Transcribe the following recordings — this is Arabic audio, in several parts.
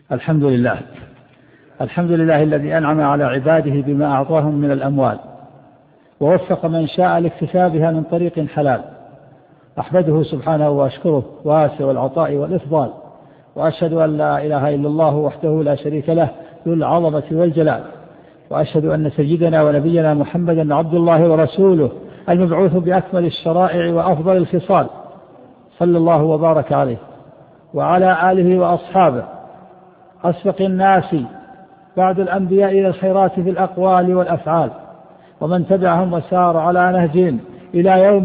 الحمد لله. الحمد لله الذي أنعم على عباده بما أعطاهم من الأموال ووفق من شاء لاكتسابها من طريق حلال. أحمده سبحانه وأشكره واسع العطاء والإفضال، وأشهد أن لا إله إلا الله وحده لا شريك له ذو العظمة والجلال، وأشهد أن سيدنا ونبينا محمدا عبد الله ورسوله المبعوث بأكمل الشرائع وأفضل الخصال، صلى الله وبارك عليه وعلى آله وأصحابه أسبق الناس بعد الأنبياء إلى الخيرات في الأقوال والأفعال، ومن تبعهم وسار على نهجهم إلى يوم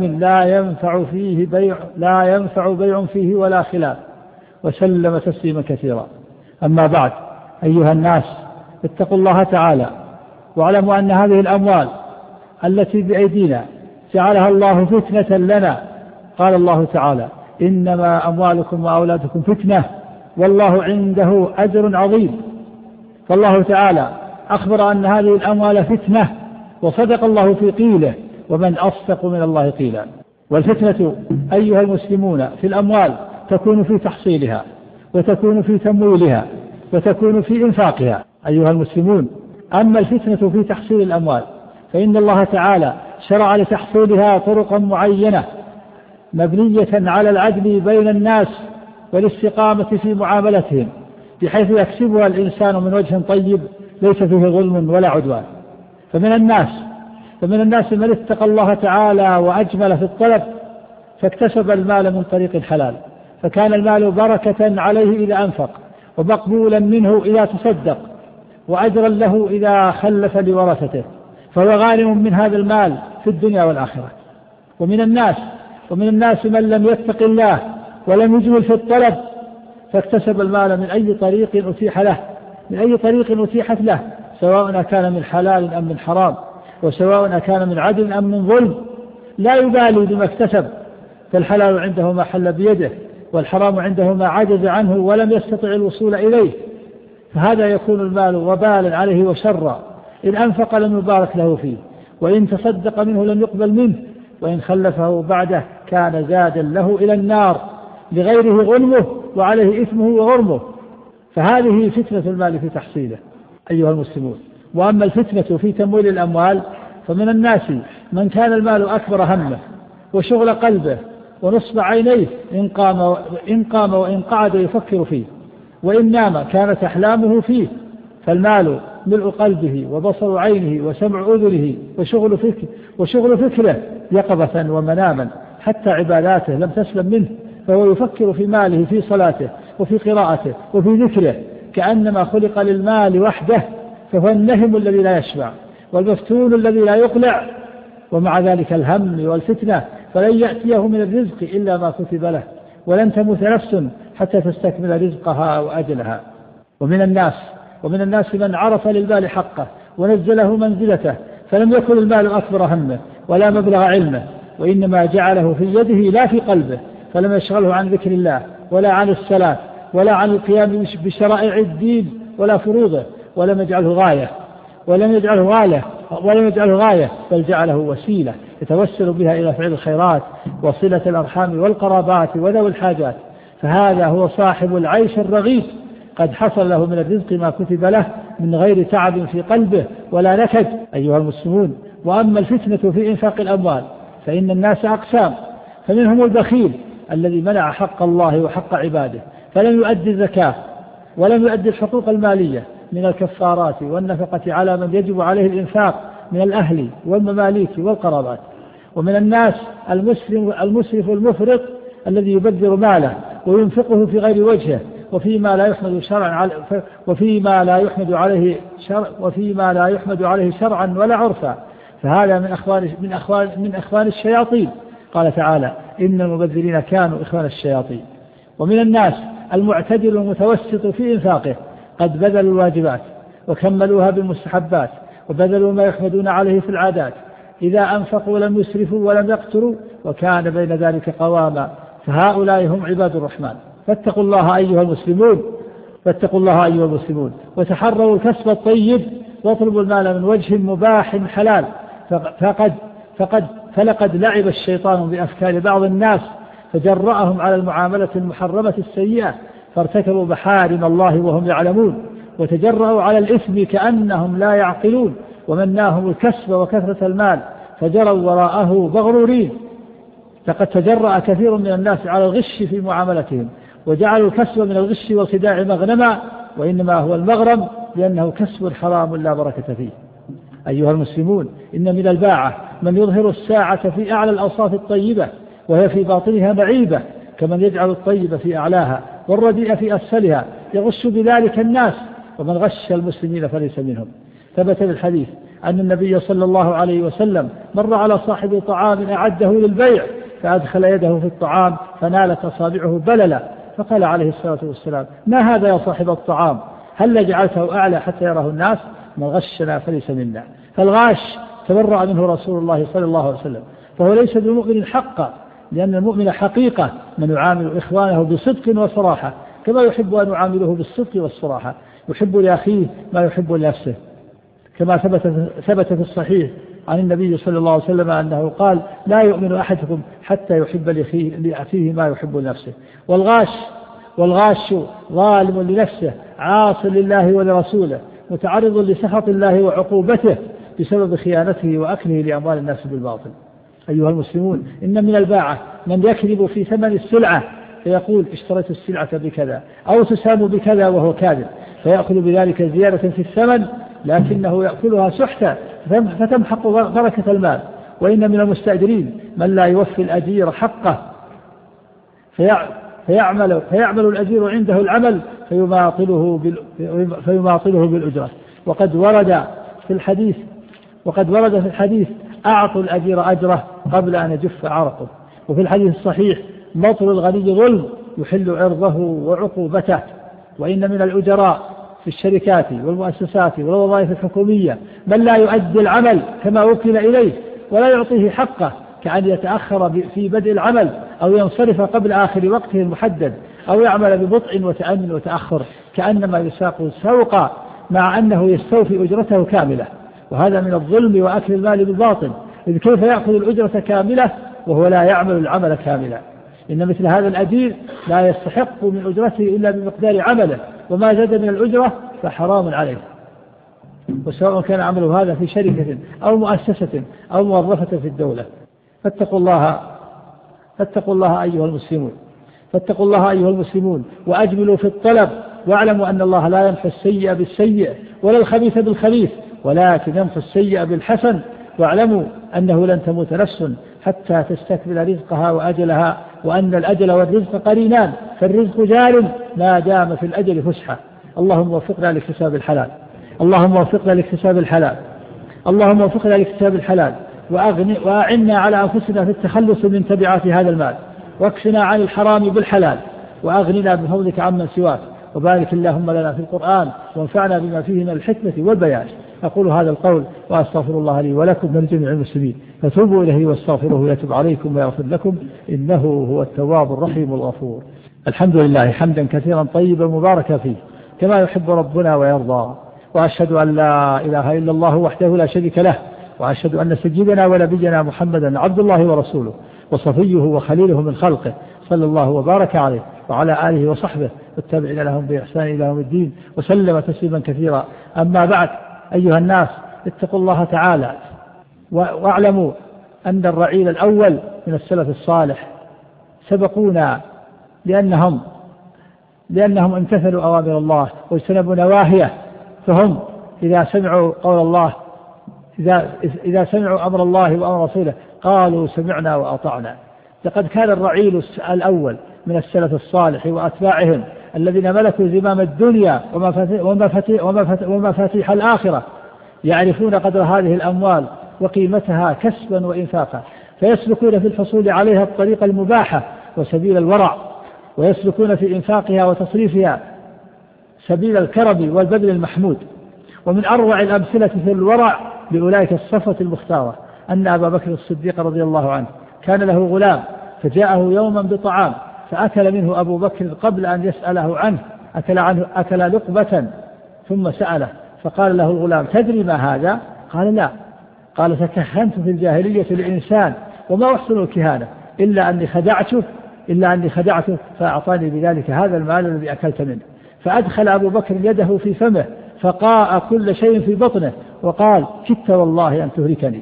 لا ينفع بيع فيه ولا خلاف، وسلم تسليما كثيرا. أما بعد، أيها الناس، اتقوا الله تعالى واعلموا أن هذه الأموال التي بأيدينا جعلها الله فتنة لنا. قال الله تعالى: إنما أموالكم وأولادكم فتنة والله عنده أجر عظيم. فالله تعالى أخبر أن هذه الأموال فتنة، وصدق الله في قيله: ومن أصدق من الله قيلا. والفتنة أيها المسلمون في الأموال تكون في تحصيلها، وتكون في تمويلها، وتكون في إنفاقها. أيها المسلمون، أما الفتنة في تحصيل الأموال فإن الله تعالى شرع لتحصيلها طرقا معينة مبنية على العدل بين الناس والاستقامة في معاملتهم، بحيث يكسبها الإنسان من وجه طيب ليس فيه ظلم ولا عدوان. فمن الناس من اتقى الله تعالى وأجمل في الطلب فاكتسب المال من طريق حلال، فكان المال بركة عليه إذا أنفق، ومقبولا منه إذا تصدق، وأجرا له إذا خلف لورثته، فهو غانم من هذا المال في الدنيا والآخرة. ومن الناس من لم يتق الله ولم يجمل في الطلب فاكتسب المال من أي طريق أتيحت له، سواء كان من حلال أم من حرام، وسواء كان من عدل أم من ظلم، لا يبالي بما اكتسب، فالحلال عنده ما حل بيده، والحرام عنده ما عجز عنه ولم يستطع الوصول إليه، فهذا يكون المال وبالا عليه وشرا. إن أنفق لم يبارك له فيه، وإن تصدق منه لم يقبل منه، وإن خلفه بعده كان زادا له إلى النار، لغيره غنمه وعليه إثمه وغرمه. فهذه فتنة المال في تحصيله أيها المسلمون. وأما الفتنة في تمويل الأموال فمن الناس من كان المال أكبر همه وشغل قلبه ونصب عينيه، إن قام وإن قعد يفكر فيه، وإن نام كانت أحلامه فيه. فالمال ملء قلبه وبصر عينه وسمع أذنه وشغل فكره يقظة ومناما، حتى عباداته لم تسلم منه، فهو يفكر في ماله في صلاته وفي قراءته وفي ذكره، كأنما خلق للمال وحده، فهو النهم الذي لا يشبع والمفتون الذي لا يقلع. ومع ذلك الهم والفتنة فلن يأتيه من الرزق إلا ما كتب له، ولن تموت نفس حتى تستكمل رزقها وأجلها. ومن الناس من عرف للمال حقه ونزله منزلته، فلم يكن المال أكبر همه ولا مبلغ علمه، وإنما جعله في يده لا في قلبه، فلم يشغله عن ذكر الله ولا عن الصلاة ولا عن القيام بشرائع الدين ولا فروضه، ولم يجعله غاية، بل جعله وسيلة يتوسل بها إلى فعل الخيرات وصلة الأرحام والقرابات وذوي الحاجات. فهذا هو صاحب العيش الرغيد، قد حصل له من الرزق ما كتب له من غير تعب في قلبه ولا نكد أيها المسلمون. وأما الفتنة في إنفاق الأموال فإن الناس أقسام، فمنهم البخيل الذي منع حق الله وحق عباده، فلم يؤدي الزكاة ولم يؤدي الحقوق المالية من الكفارات والنفقة على من يجب عليه الإنفاق من الأهل والمماليك والقرابات. ومن الناس المسرف المفرط الذي يبذر ماله وينفقه في غير وجهه، وفيما لا يحمد عليه شرعا ولا عرفا، فهذا من أخوان الشياطين. قال تعالى: إن المبذرين كانوا إخوان الشياطين. ومن الناس المعتدل المتوسط في إنفاقه، قد بذلوا الواجبات وكملوها بالمستحبات، وبذلوا ما يحمدون عليه في العادات، إذا أنفقوا لم يسرفوا ولم يقتروا، وكان بين ذلك قواما، فهؤلاء هم عباد الرحمن. فاتقوا الله أيها المسلمون وتحروا الكسب الطيب، واطلبوا المال من وجه مباح حلال، فلقد لعب الشيطان بأفكار بعض الناس فجرأهم على المعاملة المحرمة السيئة، فارتكبوا محارم الله وهم يعلمون، وتجرأوا على الإثم كأنهم لا يعقلون، ومناهم الكسب وكثرة المال فجروا وراءه مغرورين. لقد تجرأ كثير من الناس على الغش في معاملتهم، وجعلوا الكسب من الغش والخداع مغنما، وإنما هو المغرم لأنه كسب حرام لا بركة فيه. أيها المسلمون، إن من الباعة من يظهر الساعة في أعلى الأوصاف الطيبة وهي في باطنها معيبة، كمن يجعل الطيب في أعلاها والرديء في أسفلها، يغش بذلك الناس، ومن غش المسلمين فليس منهم. ثبت بالحديث أن النبي صلى الله عليه وسلم مر على صاحب طعام أعده للبيع، فأدخل يده في الطعام فنالت أصابعه بللا، فقال عليه الصلاة والسلام: ما هذا يا صاحب الطعام؟ هل جعلته أعلى حتى يراه الناس؟ من غشنا فليس منا. فالغاش تبرأ منه رسول الله صلى الله عليه وسلم، فهو ليس بمؤمن حقا، لأن المؤمن حقيقة من يعامل إخوانه بصدق وصراحة كما يحب أن يعامله بالصدق والصراحة، يحب لأخيه ما يحب لنفسه، كما ثبت في الصحيح عن النبي صلى الله عليه وسلم أنه قال: لا يؤمن أحدكم حتى يحب لأخيه ما يحب لنفسه. والغاش ظالم لنفسه عاص لله ولرسوله، متعرض لسخط الله وعقوبته بسبب خيانته وأكله لأموال الناس بالباطل. أيها المسلمون، إن من الباعة من يكذب في ثمن السلعة فيقول: اشتريت السلعة بكذا، أو تسام بكذا وهو كاذب، فيأخذ بذلك زيادة في الثمن، لكنه يأكلها سحتا فتمحق بركة المال. وإن من المستأجرين من لا يوفي الأجير حقه فيعمل الأجير عنده العمل فيماطله بالأجرة. وقد ورد في الحديث: أعطوا الأجير أجره قبل أن يجف عرقه. وفي الحديث الصحيح: مطل الغني ظلم يحل عرضه وعقوبته. وإن من الأجراء في الشركات والمؤسسات والوظائف الحكومية من لا يؤدي العمل كما وكل إليه ولا يعطيه حقه، كأن يتأخر في بدء العمل، أو ينصرف قبل آخر وقته المحدد، أو يعمل ببطء وتأمل وتأخر كأنما يساق سوقا، مع أنه يستوفي أجرته كاملة. وهذا من الظلم وأكل المال بالباطل، إذ كيف يأخذ الأجرة كاملة وهو لا يعمل العمل كاملا؟ إن مثل هذا الأجير لا يستحق من أجرته إلا بمقدار عمله، وما زاد من الأجرة فحرام عليه، وسواء كان عمله هذا في شركة أو مؤسسة أو موظفة في الدولة. فاتقوا الله أيها المسلمون، وأجملوا في الطلب، واعلموا أن الله لا يمحو السيء بالسيء ولا الخبيث بالخبيث، ولكن يمحو السيء بالحسن. واعلموا أنه لن تموت نفس حتى تستكمل رزقها وأجلها، وأن الأجل والرزق قرينان، فالرزق جار ما دام في الأجل فسحة. اللهم وفقنا لاكتساب الحلال، اللهم وفقنا لاكتساب الحلال، وأعنا على أنفسنا في التخلص من تبعات هذا المال، واكفنا عن الحرام بالحلال، وأغننا بفضلك عمن سواك، وبارك اللهم لنا في القرآن، وانفعنا بما فيه من الحكمة والبيان. أقول هذا القول وأستغفر الله لي ولكم من جميع المسلمين، فتوبوا إليه واستغفروه يتب عليكم ويغفر لكم، إنه هو التواب الرحيم الغفور. الحمد لله حمدا كثيرا طيبا مباركا فيه كما يحب ربنا ويرضى، وأشهد أن لا إله إلا الله وحده لا شريك له، وأشهد أن سيدنا ونبينا محمدا عبد الله ورسوله وصفيه وخليله من خلقه، صلى الله وبارك عليه وعلى آله وصحبه والتابعين لهم بإحسان إلى يوم الدين، وسلم تسليما كثيرا. أما بعد، أيها الناس، اتقوا الله تعالى، واعلموا أن الرعيل الأول من السلف الصالح سبقونا، لأنهم امتثلوا أوامر الله واجتنبوا نواهيه، فهم إذا سمعوا قول الله، إذا سمعوا أمر الله وأمر رسوله قالوا سمعنا وأطعنا. لقد كان الرعيل الأول من السلف الصالح وأتباعهم الذين ملكوا زمام الدنيا ومفاتيح الآخرة يعرفون قدر هذه الأموال وقيمتها كسبا وإنفاقا، فيسلكون في الحصول عليها الطريق المباحة وسبيل الورع، ويسلكون في إنفاقها وتصريفها سبيل الكرم والبذل المحمود. ومن أروع الأمثلة في الورع لأولئك الصفوة المختارة أن أبا بكر الصديق رضي الله عنه كان له غلام، فجاءه يوما بطعام فأكل منه أبو بكر قبل أن يسأله عنه، أكل لقبة ثم سأله، فقال له الغلام: تدري ما هذا؟ قال: لا. قال: تكهنت في الجاهلية لإنسان وما أحسن الكهانة إلا أني خدعته إلا أني خدعتك فأعطاني بذلك هذا المال الذي أكلت منه. فأدخل أبو بكر يده في فمه فقاء كل شيء في بطنه وقال كدت والله أن تهلكني.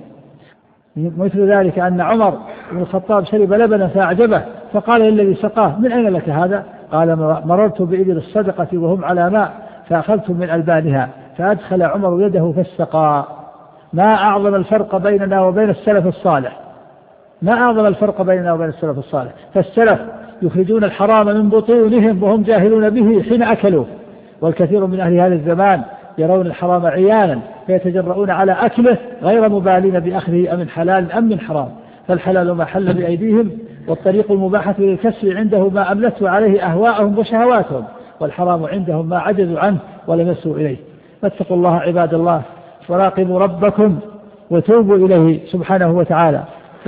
مثل ذلك أن عمر بن الخطاب شرب لبنا فأعجبه فقال للذي سقاه من أين لك هذا؟ قال مررت بإبل الصدقة وهم على ماء فأخذت من ألبانها. فأدخل عمر يده فاستقى. ما أعظم الفرق بيننا وبين السلف الصالح، ما أعظم الفرق بيننا وبين السلف الصالح. فالسلف يخرجون الحرام من بطونهم وهم جاهلون به حين أكلوا، والكثير من أهل هذا الزمان يرون الحرام عيانا فيتجرؤون على أكله غير مبالين بأخذه أم حلال أم من حرام. فالحلال ما حل بأيديهم، والطريق المباحة للكسب عنده ما أملته عليه أهواءهم وشهواتهم، والحرام عندهم ما عجزوا عنه ولم يسوا إليه. فاتقوا الله عباد الله، وراقبوا ربكم وتوبوا إليه سبحانه وتعالى،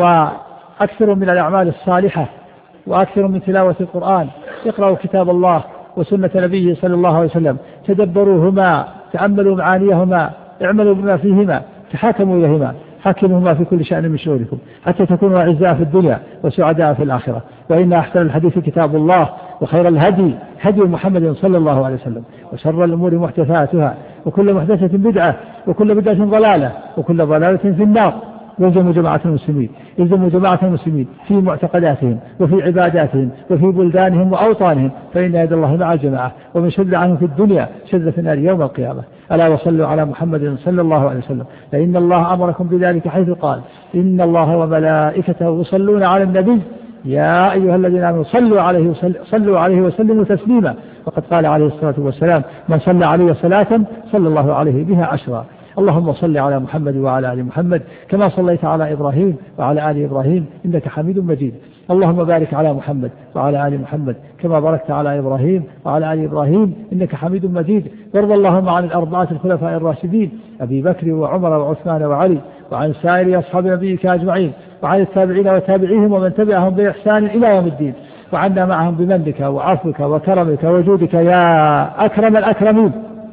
وأكثروا من الأعمال الصالحة، وأكثروا من تلاوة القرآن. اقرأوا كتاب الله وسنة نبيه صلى الله عليه وسلم، تدبروهما، تأملوا معانيهما، اعملوا بما فيهما، تحاكموا إليهما، حاكموهما في كل شأن من شؤونكم حتى تكونوا أعزاء في الدنيا وسعداء في الآخرة. وإن أحسن الحديث كتاب الله، وخير الهدي هدي محمد صلى الله عليه وسلم، وشر الأمور محدثاتها، وكل محدثة بدعة، وكل بدعة ضلالة، وكل ضلالة في النار. يلزم جماعة المسلمين، يلزم جماعة المسلمين في معتقداتهم وفي عباداتهم وفي بلدانهم وأوطانهم، فإن يد الله مع الجماعة، ومن شد عنهم في الدنيا شد في النار يوم القيامة. ألا وصلوا على محمد صلى الله عليه وسلم، فإن الله أمركم بذلك حيث قال إن الله وملائكته يصلون على النبي يا أيها الذين آمنوا صلوا عليه وسلموا تسليما. وقد قال عليه الصلاة والسلام من صلى عليه صلاة صلى الله عليه بها 10. اللهم صل على محمد وعلى آل محمد كما صليت على إبراهيم وعلى آل إبراهيم إنك حميد مجيد. اللهم بارك على محمد وعلى آل محمد كما باركت على إبراهيم وعلى آل إبراهيم إنك حميد مجيد. وارض اللهم عن الأربعة الخلفاء الراشدين أبي بكر وعمر وعثمان وعلي، وعن سائر أصحاب نبيك أجمعين، وعن التابعين وتابعيهم ومن تبعهم بإحسان إلى يوم الدين، وعنا معهم بمنك وعفوك وكرمك وجودك يا أكرم الأكرمين.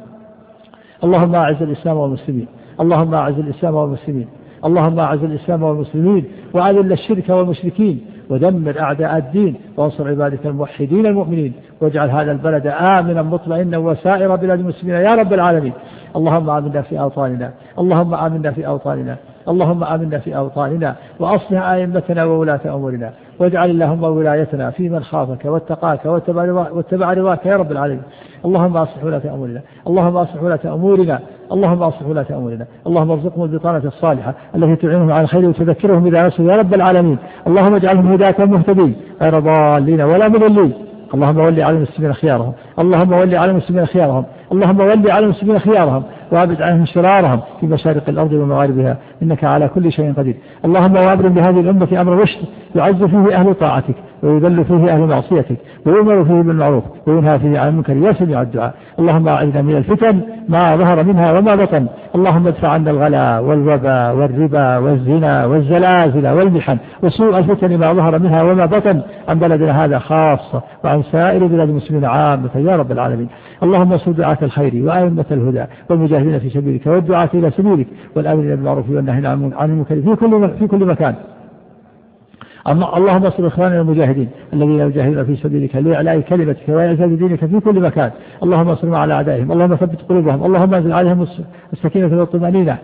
اللهم أعز الإسلام والمسلمين، اللهم أعز الإسلام والمسلمين، اللهم أعز الإسلام والمسلمين، وأذل الشرك والمشركين، ودمر أعداء الدين، وانصر عبادك الموحدين المؤمنين، واجعل هذا البلد آمنا مطمئنا وسائر بلاد المسلمين يا رب العالمين. اللهم آمنا في أوطاننا، اللهم آمنا في أوطاننا، اللهم آمنا في أوطاننا، وأصلح أئمتنا وولاة أمورنا، واجعل اللهم ولايتنا في من خافك واتقاك واتبع رضاك يا رب العالمين. اللهم أصلح ولاة أمورنا، اللهم أصلح ولاة أمورنا، اللهم أصلح ولاة أمورنا، اللهم ارزقهم البطانة الصالحة التي تعينهم على الخير وتذكرهم إذا نسوا يا رب العالمين. اللهم اجعلهم هداة مهتدين غير ضالين ولا مضلين. اللهم ولي على المسلمين خيارهم، اللهم ولي على المسلمين خيارهم، اللهم ولي على المسلمين خيارهم، وابعد عنهم شرارهم في مشارق الأرض ومغاربها إنك على كل شيء قدير. اللهم وابرم بهذه الأمة أمر رشد يعز فيه أهل طاعتك ويذل فيه أهل معصيتك، ويؤمر فيه بالمعروف وينهى فيه عن المنكر يا سميع الدعاء. اللهم أعذنا من الفتن ما ظهر منها وما بطن. اللهم ادفع عنا الغلا والوبا والربا والزنا والزلازل والمحن وسوء الفتن ما ظهر منها وما بطن عن بلدنا هذا خاصة وعن سائر بلاد المسلمين عامة يا رب العالمين. اللهم انصر دعاة الخير وأئمة الهدى والمجاهدين في سبيلك والدعاة إلى سبيلك والآمرين بالمعروف والنهي عن المنكر في كل مكان. اللهم انصر إخواننا المجاهدين الذين يجاهدون في سبيلك لإعلاء كلمتك وإعزاز دينك في كل مكان. اللهم انصرهم على أعدائهم، اللهم ثبت قلوبهم، اللهم انزل عليهم السكينة والطمأنينة.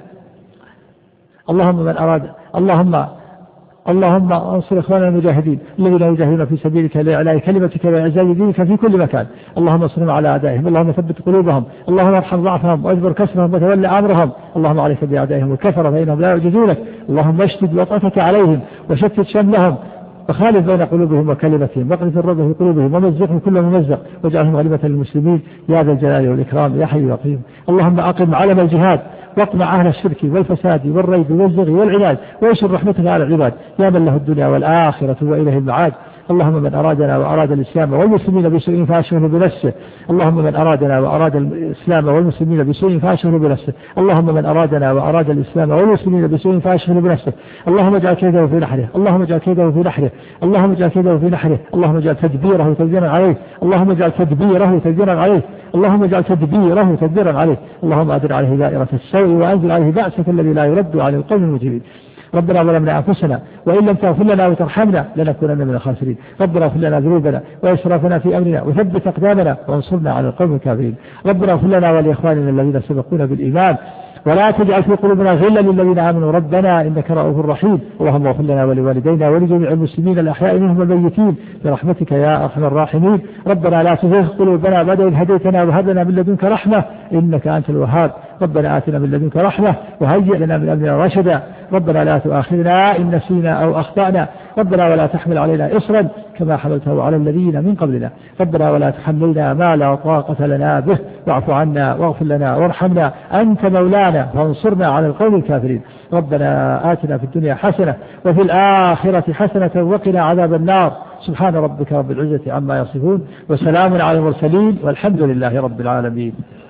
اللهم انصر إخواننا المجاهدين الذين يجاهدون في سبيلك لإعلاء كلمتك وإعزاز دينك في كل مكان. اللهم انصرهم على أعدائهم، اللهم ثبت قلوبهم، اللهم ارحم ضعفهم واجبر كسرهم وتولى أمرهم. اللهم عليك بأعدائهم الكفر فإنهم لا يعجزونك. اللهم اشدد وطأتك عليهم وشتت شملهم وخالف بين قلوبهم وكلمتهم، واقذف الرعب في قلوبهم ومزقهم كل ممزق، واجعلهم غلبة للمسلمين يا ذا الجلال والإكرام يا حي يا قيوم. اللهم أقم علم الجهاد واقمع أهل الشرك والفساد والريب والزغي والعناد، وانشر رحمتك على العباد يا من له الدنيا والآخرة وإليه المعاد. اللهم من أرادنا وأراد الإسلام والمسلمين بسوء فاشغله بنفسه، اللهم من أرادنا وأراد الإسلام والمسلمين بسوء فاشغله بنفسه، اللهم من أرادنا وأراد الإسلام والمسلمين بسوء فاشغله بنفسه، اللهم اجعل كيده في نحره، اللهم اجعل كيده في نحره، اللهم اجعل كيده في نحره، اللهم اجعل تدبيره تدبيرا عليه، اللهم اجعل تدبيره تدبيرا عليه، اللهم اجعل تدبيره تدبيرا عليه. اللهم أدر عليه دائرة السوء وأنزل عليه بأسك الذي لا يرد عن القوم المجرمين. ربنا ظلمنا أنفسنا وإن لم تغفر لنا وترحمنا لنكونن من الخاسرين. ربنا اغفر لنا ذنوبنا وإسرافنا في أمرنا وثبت أقدامنا وانصرنا على القوم الكافرين. ربنا اغفر لنا ولإخواننا الذين سبقونا بالإيمان ولا تجعل في قلوبنا غلا للذين آمنوا ربنا إنك رؤوف رحيم. اللهم اغفر لنا ولوالدينا ولجميع المسلمين الأحياء منهم والميتين برحمتك يا أرحم الراحمين. ربنا لا تزغ قلوبنا بعد إذ هديتنا وهب لنا من لدنك رحمة إنك أنت الوهاب. ربنا آتنا من لدنك رحمة وهيئ لنا من أمرنا رشدا. ربنا لا تؤاخذنا إن نسينا أو أخطأنا. ربنا ولا تحمل علينا إصرا كما حملته على الذين من قبلنا. ربنا ولا تحملنا ما لا طاقة لنا به واعف عنا واغفر لنا وارحمنا أنت مولانا فانصرنا على القوم الكافرين. ربنا آتنا في الدنيا حسنة وفي الآخرة حسنة وقنا عذاب النار. سبحان ربك رب العزة عما يصفون وسلام على المرسلين والحمد لله رب العالمين.